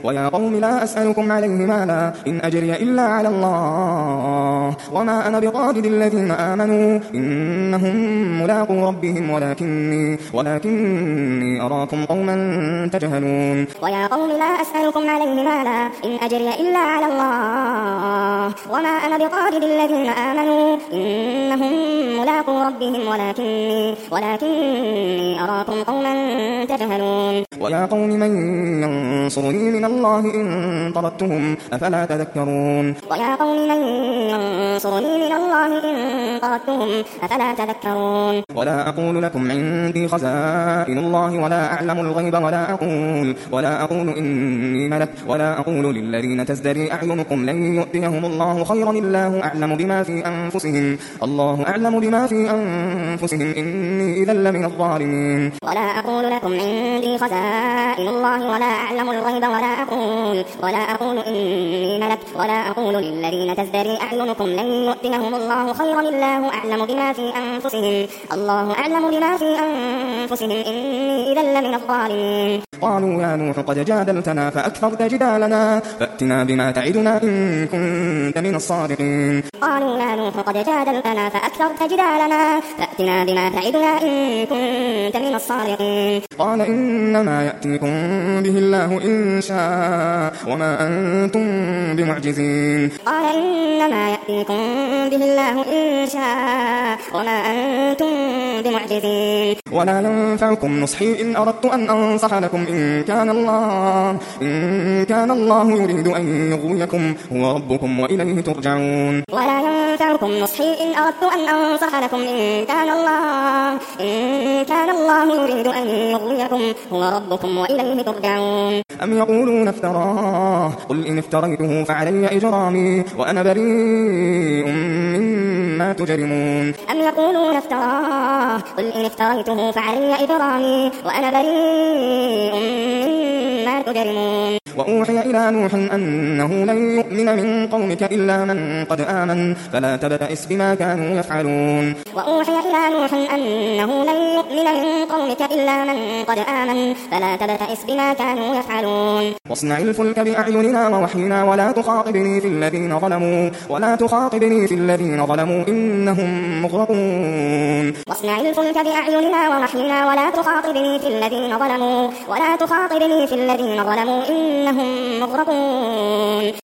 ويا قوم لا أسألكم عليه مالا إن أجري إلا على الله وما أنا بطارد الذين آمنوا إنهم ملاقو ربهم ولكني أراكم قوما تجهلون ويا قوم لا أسألكم عليه مالا إن أجري إلا على الله وما أنا بطارد الذين آمنوا إنهم ملاقو ربهم ولكني أراكم قوما تجهلون ويا قوم من ينصرني من الله إن طردتهم أفلا تذكرون ويا قوم من ينصرني من الله إن طردتهم أفلا تذكرون ولا أقول لكم عندي خزائن الله ولا أعلم الغيب ولا أقول إني ملك ولا أقول للذين تزدري أعينكم لن يؤتيهم الله خيرا الله أعلم بما في أنفسهم إني إذا لمن الظالمين ولا أقول لكم عندي خزائن الله ولا أعلم الغيب ولا أقول إني ملك ولا أقول للذين تزدري أعينكم لن يؤتيهم الله خيرا الله أعلم بما في أنفسهم إني إذا لمن الظالمين قالوا يا نوح قد جادلتنا فأكثرت جدالنا فأتنا بما تعدنا إن كنت من الصادقين قالوا يا نوح قد جادلتنا فأكثرت جدالنا فأتنا بما تعدنا إن كنت من الصادقين قال إنما يأتيكم به الله إن شاء وما أنتم بمعجزين قال إنما يأتيكم به الله إن شاء وما أنتم بمعجزين ولا ينفعكم نصحي إن أردت أن أنصح لكم إن كان الله يريد أن يغويكم هو ربكم وإليه ترجعون ولا ينفعكم نصحي إن أردت أن أنصح لكم إن كان الله يريد أن يغويكم هو ربكم وإليه ترجعون أم يقولون افتراه قل إن افتريته فعلي إجرامي وأنا بريء مما تجرمون أم يقولون افتراه قل إن افتريته فعلي إجرامي وأنا بريء مما تجرمون وأوحي إلى نوح أنه لن يؤمن من قومك إلا من قد آمن فلا تبتئس بما كانوا يفعلون وأوحي إلى نوح أنه لن يؤمن من قومك إلا من قد آمن فلا تبتئس بما كانوا يفعلون واصنع الفلك بأعيننا ووحينا ولا تخاطبني في الذين ظلموا إنهم مغرقون واصنع الفلك بأعيننا ووحينا ولا تخاطبني في الذين ظلموا إنهم مغرقون